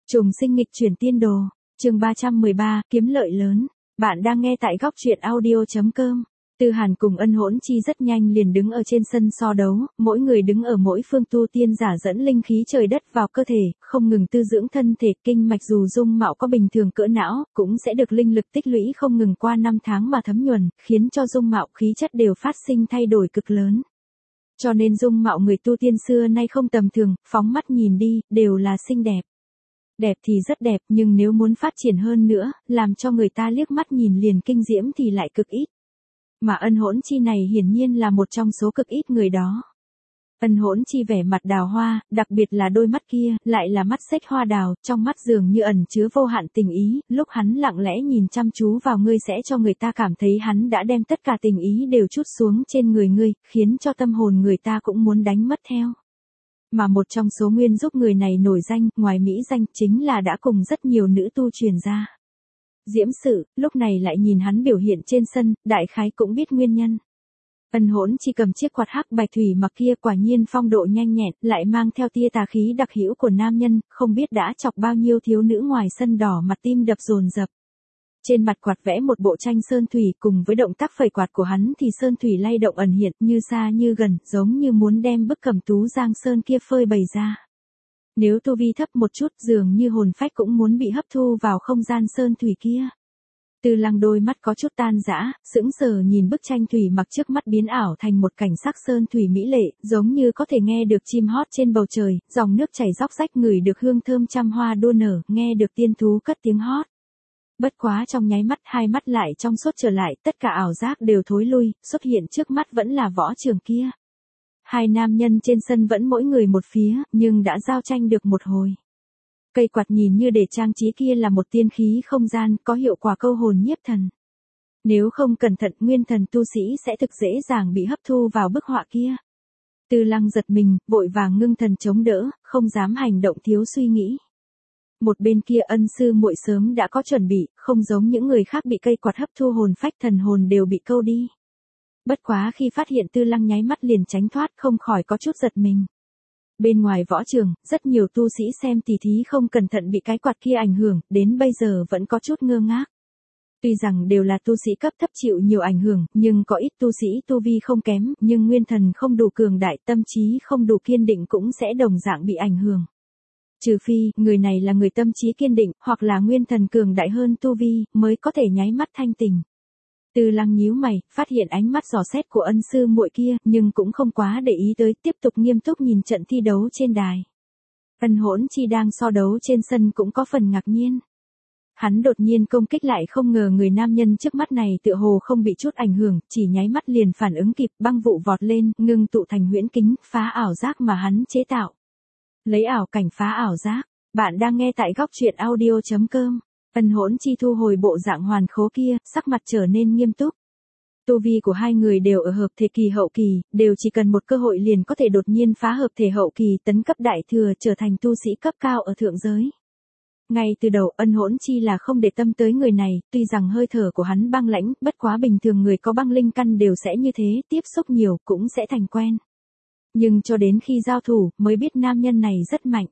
Trùng sinh nghịch chuyển tiên đồ, chương 313, kiếm lợi lớn. Bạn đang nghe tại góc truyện audio.com. Tư Hàn cùng Ân Hỗn Chi rất nhanh liền đứng ở trên sân so đấu, mỗi người đứng ở mỗi phương tu tiên giả dẫn linh khí trời đất vào cơ thể, không ngừng tư dưỡng thân thể, kinh mạch dù dung mạo có bình thường cỡ não, cũng sẽ được linh lực tích lũy không ngừng qua năm tháng mà thấm nhuần, khiến cho dung mạo khí chất đều phát sinh thay đổi cực lớn. Cho nên dung mạo người tu tiên xưa nay không tầm thường, phóng mắt nhìn đi, đều là xinh đẹp. Đẹp thì rất đẹp, nhưng nếu muốn phát triển hơn nữa, làm cho người ta liếc mắt nhìn liền kinh diễm thì lại cực ít. Mà Ân Hỗn Chi này hiển nhiên là một trong số cực ít người đó. Ân Hỗn Chi vẻ mặt đào hoa, đặc biệt là đôi mắt kia, lại là mắt xếch hoa đào, trong mắt dường như ẩn chứa vô hạn tình ý, lúc hắn lặng lẽ nhìn chăm chú vào ngươi sẽ cho người ta cảm thấy hắn đã đem tất cả tình ý đều trút xuống trên người ngươi, khiến cho tâm hồn người ta cũng muốn đánh mất theo. Mà một trong số nguyên giúp người này nổi danh, ngoài mỹ danh, chính là đã cùng rất nhiều nữ tu truyền ra. Diễm Sự, lúc này lại nhìn hắn biểu hiện trên sân, đại khái cũng biết nguyên nhân. Ân Hỗn Chi cầm chiếc quạt hắc bạch thủy mặc kia quả nhiên phong độ nhanh nhẹn, lại mang theo tia tà khí đặc hữu của nam nhân, không biết đã chọc bao nhiêu thiếu nữ ngoài sân đỏ mặt tim đập dồn dập. Trên mặt quạt vẽ một bộ tranh sơn thủy, cùng với động tác phẩy quạt của hắn thì sơn thủy lay động ẩn hiện, như xa như gần, giống như muốn đem bức cẩm tú giang sơn kia phơi bày ra. Nếu tu vi thấp một chút, dường như hồn phách cũng muốn bị hấp thu vào không gian sơn thủy kia. Từ Lăng đôi mắt có chút tan rã, sững sờ nhìn bức tranh thủy mặc trước mắt biến ảo thành một cảnh sắc sơn thủy mỹ lệ, giống như có thể nghe được chim hót trên bầu trời, dòng nước chảy róc rách, ngửi được hương thơm trăm hoa đua nở, nghe được tiên thú cất tiếng hót. Bất quá trong nháy mắt hai mắt lại trong suốt trở lại, tất cả ảo giác đều thối lui, xuất hiện trước mắt vẫn là võ trường kia. Hai nam nhân trên sân vẫn mỗi người một phía, nhưng đã giao tranh được một hồi. Cây quạt nhìn như để trang trí kia là một tiên khí không gian, có hiệu quả câu hồn nhiếp thần. Nếu không cẩn thận, nguyên thần tu sĩ sẽ thực dễ dàng bị hấp thu vào bức họa kia. Từ Lăng giật mình, vội vàng ngưng thần chống đỡ, không dám hành động thiếu suy nghĩ. Một bên kia Ân sư muội sớm đã có chuẩn bị, không giống những người khác bị cây quạt hấp thu hồn phách, thần hồn đều bị câu đi. Bất quá khi phát hiện Tư Lăng nháy mắt liền tránh thoát, không khỏi có chút giật mình. Bên ngoài võ trường, rất nhiều tu sĩ xem tỉ thí không cẩn thận bị cái quạt kia ảnh hưởng, đến bây giờ vẫn có chút ngơ ngác. Tuy rằng đều là tu sĩ cấp thấp chịu nhiều ảnh hưởng, nhưng có ít tu sĩ tu vi không kém, nhưng nguyên thần không đủ cường đại, tâm trí không đủ kiên định cũng sẽ đồng dạng bị ảnh hưởng. Trừ phi, người này là người tâm trí kiên định, hoặc là nguyên thần cường đại hơn tu vi, mới có thể nháy mắt thanh tỉnh. Từ Lăng nhíu mày, phát hiện ánh mắt dò xét của Ân sư muội kia, nhưng cũng không quá để ý tới, tiếp tục nghiêm túc nhìn trận thi đấu trên đài. Ân Hỗn Chi đang so đấu trên sân cũng có phần ngạc nhiên. Hắn đột nhiên công kích lại, không ngờ người nam nhân trước mắt này tựa hồ không bị chút ảnh hưởng, chỉ nháy mắt liền phản ứng kịp, băng vụ vọt lên, ngưng tụ thành huyễn kính, phá ảo giác mà hắn chế tạo. Lấy ảo cảnh phá ảo giác. Bạn đang nghe tại góc truyện audio.com. Ân Hỗn Chi thu hồi bộ dạng hoàn khố kia, sắc mặt trở nên nghiêm túc. Tu vi của hai người đều ở hợp thể kỳ hậu kỳ, đều chỉ cần một cơ hội liền có thể đột nhiên phá hợp thể hậu kỳ, tấn cấp đại thừa, trở thành tu sĩ cấp cao ở thượng giới. Ngay từ đầu Ân Hỗn Chi là không để tâm tới người này, tuy rằng hơi thở của hắn băng lãnh, bất quá bình thường người có băng linh căn đều sẽ như thế, tiếp xúc nhiều cũng sẽ thành quen. Nhưng cho đến khi giao thủ, mới biết nam nhân này rất mạnh.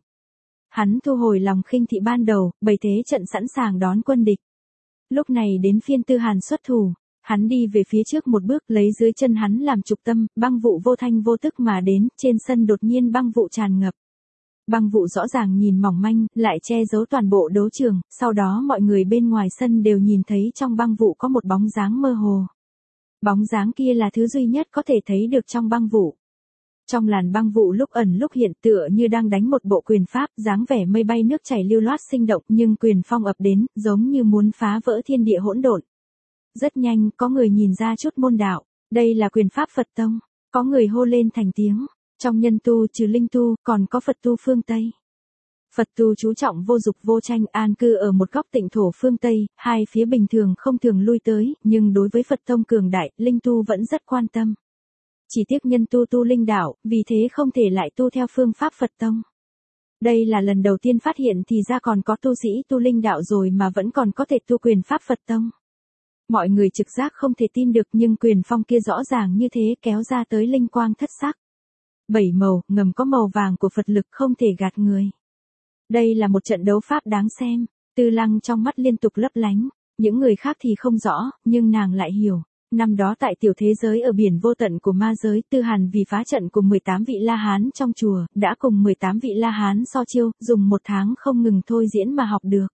Hắn thu hồi lòng khinh thị ban đầu, bày thế trận sẵn sàng đón quân địch. Lúc này đến phiên Tư Hàn xuất thủ, hắn đi về phía trước một bước, lấy dưới chân hắn làm trục tâm, băng vụ vô thanh vô tức mà đến, trên sân đột nhiên băng vụ tràn ngập. Băng vụ rõ ràng nhìn mỏng manh, lại che giấu toàn bộ đấu trường, sau đó mọi người bên ngoài sân đều nhìn thấy trong băng vụ có một bóng dáng mơ hồ. Bóng dáng kia là thứ duy nhất có thể thấy được trong băng vụ. Trong làn băng vụ lúc ẩn lúc hiện, tựa như đang đánh một bộ quyền pháp, dáng vẻ mây bay nước chảy lưu loát sinh động, nhưng quyền phong ập đến, giống như muốn phá vỡ thiên địa hỗn độn. Rất nhanh, có người nhìn ra chút môn đạo, đây là quyền pháp Phật tông, có người hô lên thành tiếng, trong nhân tu trừ linh tu, còn có Phật tu phương Tây. Phật tu chú trọng vô dục vô tranh, an cư ở một góc tịnh thổ phương Tây, hai phía bình thường không thường lui tới, nhưng đối với Phật tông cường đại, linh tu vẫn rất quan tâm. Chỉ tiếc nhân tu tu linh đạo, vì thế không thể lại tu theo phương pháp Phật tông. Đây là lần đầu tiên phát hiện thì ra còn có tu sĩ tu linh đạo rồi mà vẫn còn có thể tu quyền pháp Phật tông. Mọi người trực giác không thể tin được, nhưng quyền phong kia rõ ràng như thế, kéo ra tới linh quang thất sắc. 7 màu, ngầm có màu vàng của Phật lực, không thể gạt người. Đây là một trận đấu pháp đáng xem, Tư Lăng trong mắt liên tục lấp lánh, những người khác thì không rõ, nhưng nàng lại hiểu. Năm đó tại tiểu thế giới ở biển vô tận của ma giới, Tư Hàn vì phá trận cùng 18 vị La Hán trong chùa, đã cùng 18 vị La Hán so chiêu, dùng 1 tháng không ngừng thôi diễn mà học được.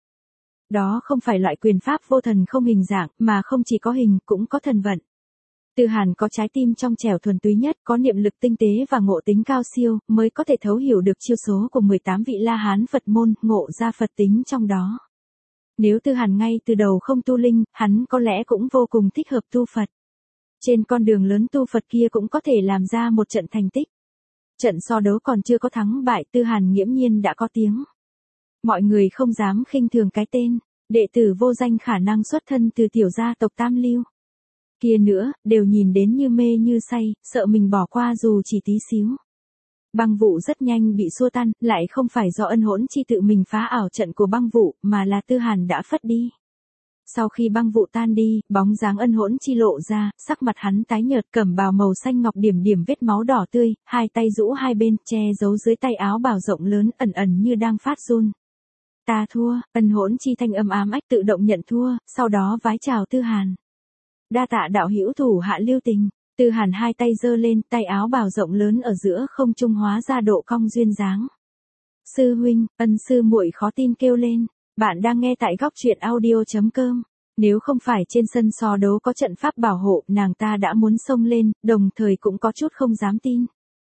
Đó không phải loại quyền pháp vô thần không hình dạng, mà không chỉ có hình, cũng có thần vận. Tư Hàn có trái tim trong trẻo thuần túy nhất, có niệm lực tinh tế và ngộ tính cao siêu, mới có thể thấu hiểu được chiêu số của 18 vị La Hán Phật môn, ngộ ra Phật tính trong đó. Nếu Tư Hàn ngay từ đầu không tu linh, hắn có lẽ cũng vô cùng thích hợp tu Phật. Trên con đường lớn tu Phật kia cũng có thể làm ra một trận thành tích. Trận so đấu còn chưa có thắng bại, Tư Hàn nghiễm nhiên đã có tiếng. Mọi người không dám khinh thường cái tên, đệ tử vô danh khả năng xuất thân từ tiểu gia tộc Tam Lưu. Kia nữa, đều nhìn đến như mê như say, sợ mình bỏ qua dù chỉ tí xíu. Băng vụ rất nhanh bị xua tan, lại không phải do Ân Hỗn Chi tự mình phá ảo trận của băng vụ, mà là Tư Hàn đã phất đi. Sau khi băng vụ tan đi, bóng dáng Ân Hỗn Chi lộ ra, sắc mặt hắn tái nhợt, cẩm bào màu xanh ngọc điểm điểm vết máu đỏ tươi, hai tay rũ hai bên, che giấu dưới tay áo bào rộng lớn, ẩn ẩn như đang phát run. Ta thua, Ân Hỗn Chi thanh âm ám ách tự động nhận thua, sau đó vái chào Tư Hàn. Đa tạ đạo hữu thủ hạ lưu tình. Tư Hàn hai tay giơ lên, tay áo bào rộng lớn ở giữa không trung hóa ra độ cong duyên dáng. Sư huynh, Ân sư muội khó tin kêu lên. Bạn đang nghe tại góc truyện audio.com. Nếu không phải trên sân so đấu có trận pháp bảo hộ, nàng ta đã muốn xông lên, đồng thời cũng có chút không dám tin.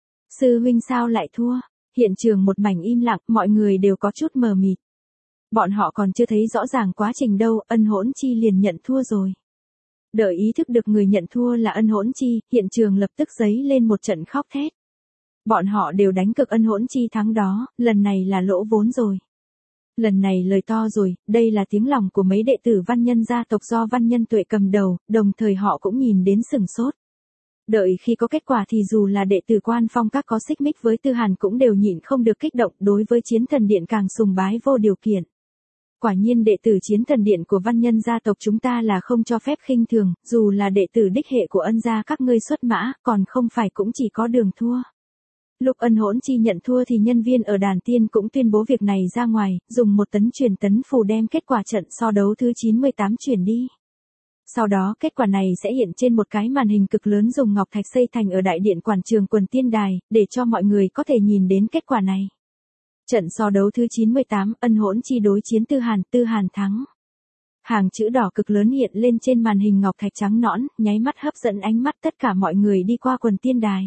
Sư huynh sao lại thua? Hiện trường một mảnh im lặng, mọi người đều có chút mờ mịt. Bọn họ còn chưa thấy rõ ràng quá trình đâu, Ân Hỗn Chi liền nhận thua rồi. Đợi ý thức được người nhận thua là Ân Hỗn Chi, hiện trường lập tức dấy lên một trận khóc thét. Bọn họ đều đánh cực Ân Hỗn Chi thắng đó, lần này là lỗ vốn rồi. Lần này lời to rồi, đây là tiếng lòng của mấy đệ tử văn nhân gia tộc do Văn Nhân Tuệ cầm đầu, đồng thời họ cũng nhìn đến sửng sốt. Đợi khi có kết quả thì dù là đệ tử Quan Phong Các có xích mích với Tư Hàn cũng đều nhịn không được kích động, đối với Chiến Thần Điện càng sùng bái vô điều kiện. Quả nhiên đệ tử Chiến Thần Điện của văn nhân gia tộc chúng ta là không cho phép khinh thường, dù là đệ tử đích hệ của Ân gia các ngươi xuất mã, còn không phải cũng chỉ có đường thua. Lúc Ân Hỗn Chi nhận thua thì nhân viên ở đàn tiên cũng tuyên bố việc này ra ngoài, dùng 1 tấn truyền tấn phù đem kết quả trận so đấu thứ 98 chuyển đi. Sau đó kết quả này sẽ hiện trên một cái màn hình cực lớn dùng ngọc thạch xây thành ở đại điện quảng trường Quần Tiên Đài, để cho mọi người có thể nhìn đến kết quả này. Trận so đấu thứ 98, Ân Hỗn Chi đối chiến Tư Hàn thắng. Hàng chữ đỏ cực lớn hiện lên trên màn hình ngọc thạch trắng nõn, nháy mắt hấp dẫn ánh mắt tất cả mọi người đi qua Quần Tiên Đài.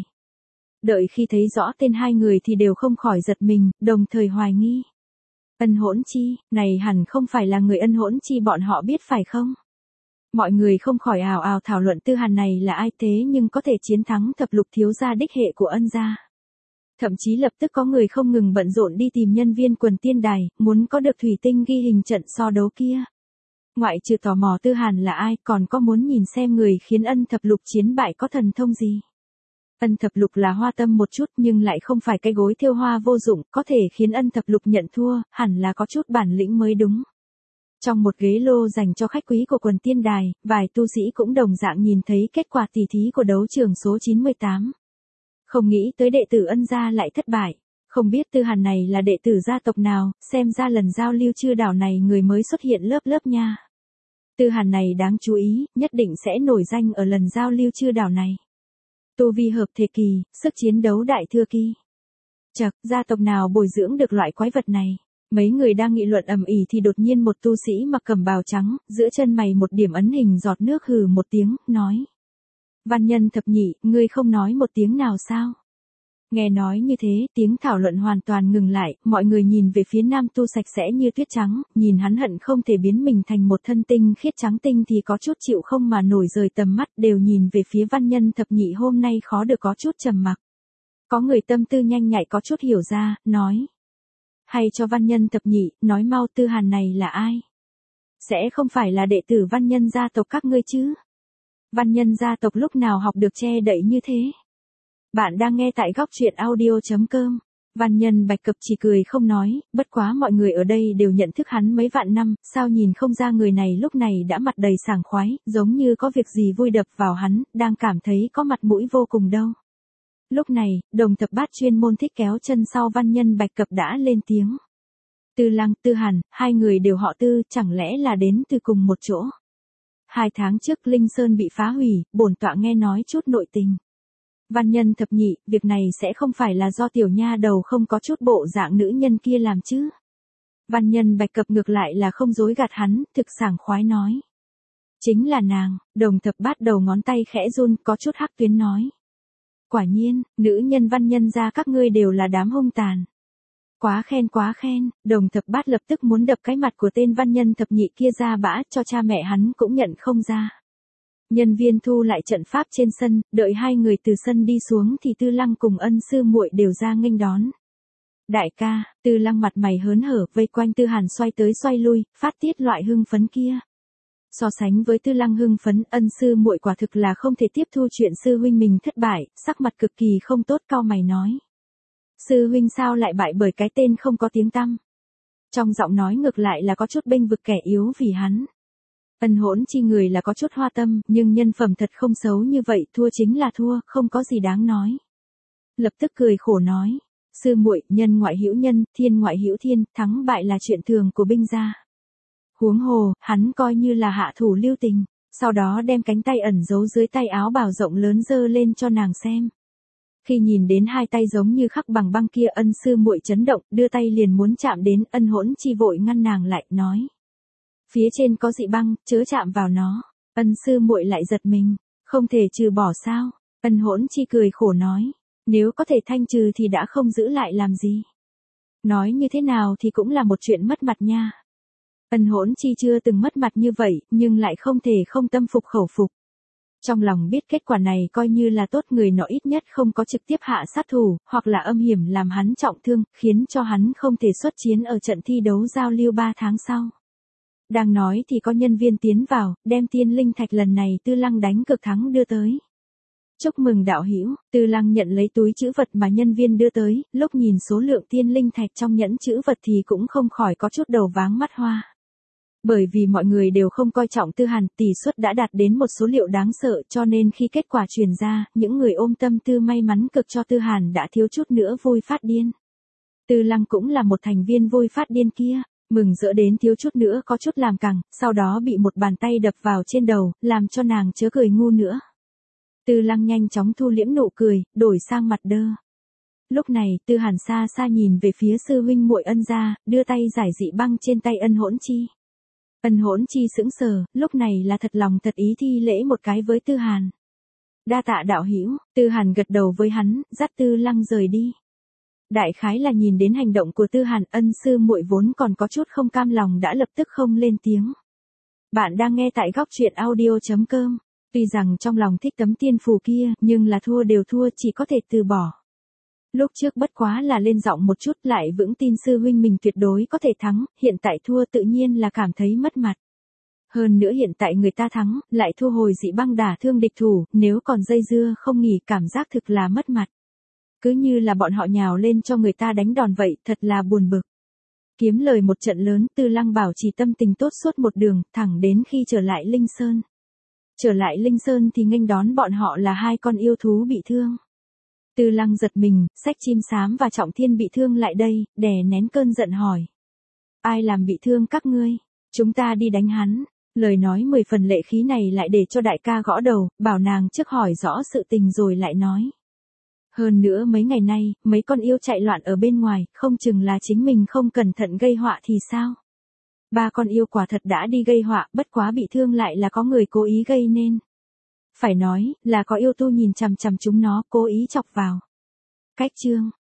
Đợi khi thấy rõ tên hai người thì đều không khỏi giật mình, đồng thời hoài nghi. Ân Hỗn Chi, này hẳn không phải là người Ân Hỗn Chi bọn họ biết phải không? Mọi người không khỏi ào ào thảo luận Tư Hàn này là ai thế nhưng có thể chiến thắng thập lục thiếu gia đích hệ của Ân gia. Thậm chí lập tức có người không ngừng bận rộn đi tìm nhân viên Quần Tiên Đài, muốn có được thủy tinh ghi hình trận so đấu kia. Ngoại trừ tò mò Tư Hàn là ai, còn có muốn nhìn xem người khiến Ân thập lục chiến bại có thần thông gì. Ân thập lục là hoa tâm một chút nhưng lại không phải cái gối thêu hoa vô dụng, có thể khiến Ân thập lục nhận thua, hẳn là có chút bản lĩnh mới đúng. Trong một ghế lô dành cho khách quý của Quần Tiên Đài, vài tu sĩ cũng đồng dạng nhìn thấy kết quả tỉ thí của đấu trường số 98. Không nghĩ tới đệ tử Ân gia lại thất bại, không biết Tư Hàn này là đệ tử gia tộc nào, xem ra lần giao lưu Chư Đảo này người mới xuất hiện lớp lớp nha. Tư Hàn này đáng chú ý, nhất định sẽ nổi danh ở lần giao lưu Chư Đảo này. Tu vi hợp thể kỳ, sức chiến đấu đại thừa kỳ. Chậc, gia tộc nào bồi dưỡng được loại quái vật này? Mấy người đang nghị luận ầm ĩ thì đột nhiên một tu sĩ mặc cẩm bào trắng, giữa chân mày một điểm ấn hình giọt nước hừ một tiếng, nói. Văn Nhân thập nhị, ngươi không nói một tiếng nào sao? Nghe nói như thế, tiếng thảo luận hoàn toàn ngừng lại, mọi người nhìn về phía nam tu sạch sẽ như tuyết trắng, nhìn hắn hận không thể biến mình thành một thân tinh khiết trắng tinh thì có chút chịu không mà nổi rời tầm mắt, đều nhìn về phía Văn Nhân thập nhị hôm nay khó được có chút trầm mặc. Có người tâm tư nhanh nhạy có chút hiểu ra, nói. Hay cho Văn Nhân thập nhị, nói mau Tư Hàn này là ai? Sẽ không phải là đệ tử Văn Nhân gia tộc các ngươi chứ? Văn Nhân gia tộc lúc nào học được che đậy như thế? Bạn đang nghe tại góc truyện audio.com. Văn Nhân Bạch Cập chỉ cười không nói, bất quá mọi người ở đây đều nhận thức hắn mấy vạn năm, sao nhìn không ra người này lúc này đã mặt đầy sảng khoái, giống như có việc gì vui đập vào hắn, đang cảm thấy có mặt mũi vô cùng đâu. Lúc này, Đồng Thập Bát chuyên môn thích kéo chân sau Văn Nhân Bạch Cập đã lên tiếng. Tư Lăng, Tư Hàn, hai người đều họ Tư, chẳng lẽ là đến từ cùng một chỗ. 2 tháng trước Linh Sơn bị phá hủy, bổn tọa nghe nói chút nội tình. Văn Nhân thập nhị, việc này sẽ không phải là do tiểu nha đầu không có chút bộ dạng nữ nhân kia làm chứ. Văn Nhân Bạch Cập ngược lại là không dối gạt hắn, thực sảng khoái nói. Chính là nàng, Đồng Thập Bát đầu ngón tay khẽ run, có chút hắc tuyến nói. Quả nhiên, nữ nhân Văn Nhân gia các ngươi đều là đám hung tàn. Quá khen, Đồng Thập Bát lập tức muốn đập cái mặt của tên Văn Nhân thập nhị kia ra bã, cho cha mẹ hắn cũng nhận không ra. Nhân viên thu lại trận pháp trên sân, đợi hai người từ sân đi xuống thì Tư Lăng cùng Ân sư muội đều ra nghênh đón. Đại ca, Tư Lăng mặt mày hớn hở vây quanh Tư Hàn xoay tới xoay lui, phát tiết loại hưng phấn kia. So sánh với Tư Lăng hưng phấn, Ân sư muội quả thực là không thể tiếp thu chuyện sư huynh mình thất bại, sắc mặt cực kỳ không tốt, cau mày nói. Sư huynh sao lại bại bởi cái tên không có tiếng tăm? Trong giọng nói ngược lại là có chút bênh vực kẻ yếu vì hắn. Ân Hỗn Chi người là có chút hoa tâm, nhưng nhân phẩm thật không xấu như vậy, thua chính là thua, không có gì đáng nói. Lập tức cười khổ nói, sư muội, nhân ngoại hữu nhân, thiên ngoại hữu thiên, thắng bại là chuyện thường của binh gia. Huống hồ, hắn coi như là hạ thủ lưu tình, sau đó đem cánh tay ẩn giấu dưới tay áo bào rộng lớn giơ lên cho nàng xem. Khi nhìn đến hai tay giống như khắc bằng băng kia, Ân sư muội chấn động, đưa tay liền muốn chạm đến, Ân Hỗn Chi vội ngăn nàng lại, nói. Phía trên có dị băng, chớ chạm vào nó. Ân sư muội lại giật mình, không thể trừ bỏ sao? Ân Hỗn Chi cười khổ nói, nếu có thể thanh trừ thì đã không giữ lại làm gì. Nói như thế nào thì cũng là một chuyện mất mặt nha. Ân Hỗn Chi chưa từng mất mặt như vậy, nhưng lại không thể không tâm phục khẩu phục. Trong lòng biết kết quả này coi như là tốt, người nọ ít nhất không có trực tiếp hạ sát thủ, hoặc là âm hiểm làm hắn trọng thương, khiến cho hắn không thể xuất chiến ở trận thi đấu giao lưu 3 tháng sau. Đang nói thì có nhân viên tiến vào, đem tiên linh thạch lần này Tư Lăng đánh cực thắng đưa tới. Chúc mừng đạo hữu. Tư Lăng nhận lấy túi trữ vật mà nhân viên đưa tới, lúc nhìn số lượng tiên linh thạch trong nhẫn trữ vật thì cũng không khỏi có chút đầu váng mắt hoa. Bởi vì mọi người đều không coi trọng Tư Hàn, tỷ suất đã đạt đến một số liệu đáng sợ, cho nên khi kết quả truyền ra, những người ôm tâm tư may mắn cực cho Tư Hàn đã thiếu chút nữa vui phát điên. Tư Lăng cũng là một thành viên vui phát điên kia, mừng rỡ đến thiếu chút nữa có chút làm cẳng, sau đó bị một bàn tay đập vào trên đầu, làm cho nàng chớ cười ngu nữa. Tư Lăng nhanh chóng thu liễm nụ cười, đổi sang mặt đơ. Lúc này, Tư Hàn xa xa nhìn về phía sư huynh muội Ân gia, đưa tay giải dị băng trên tay Ân Hỗn Chi. Ân Hỗn Chi sững sờ, lúc này là thật lòng thật ý thi lễ một cái với Tư Hàn. Đa tạ đạo hữu. Tư Hàn gật đầu với hắn, dắt Tư Lăng rời đi. Đại khái là nhìn đến hành động của Tư Hàn, Ân sư muội vốn còn có chút không cam lòng đã lập tức không lên tiếng. Bạn đang nghe tại góc truyện audio.com. Tuy rằng trong lòng thích tấm tiên phù kia, nhưng là thua đều thua, chỉ có thể từ bỏ. Lúc trước bất quá là lên giọng một chút, lại vững tin sư huynh mình tuyệt đối có thể thắng, hiện tại thua tự nhiên là cảm thấy mất mặt. Hơn nữa hiện tại người ta thắng, lại thu hồi dị băng đả thương địch thủ, nếu còn dây dưa không nghỉ cảm giác thực là mất mặt. Cứ như là bọn họ nhào lên cho người ta đánh đòn vậy, thật là buồn bực. Kiếm lời một trận lớn, Tư Lăng bảo trì tâm tình tốt suốt một đường, thẳng đến khi trở lại Linh Sơn. Trở lại Linh Sơn thì nghênh đón bọn họ là 2 con yêu thú bị thương. Tư Lăng giật mình, xách Chim Xám và Trọng Thiên bị thương lại đây, đè nén cơn giận hỏi. Ai làm bị thương các ngươi? Chúng ta đi đánh hắn. Lời nói 10 phần lệ khí này lại để cho đại ca gõ đầu, bảo nàng trước hỏi rõ sự tình rồi lại nói. Hơn nữa mấy ngày nay, mấy con yêu chạy loạn ở bên ngoài, không chừng là chính mình không cẩn thận gây họa thì sao? 3 con yêu quả thật đã đi gây họa, bất quá bị thương lại là có người cố ý gây nên. Phải nói, là có yêu tu nhìn chằm chằm chúng nó, cố ý chọc vào. Cách chương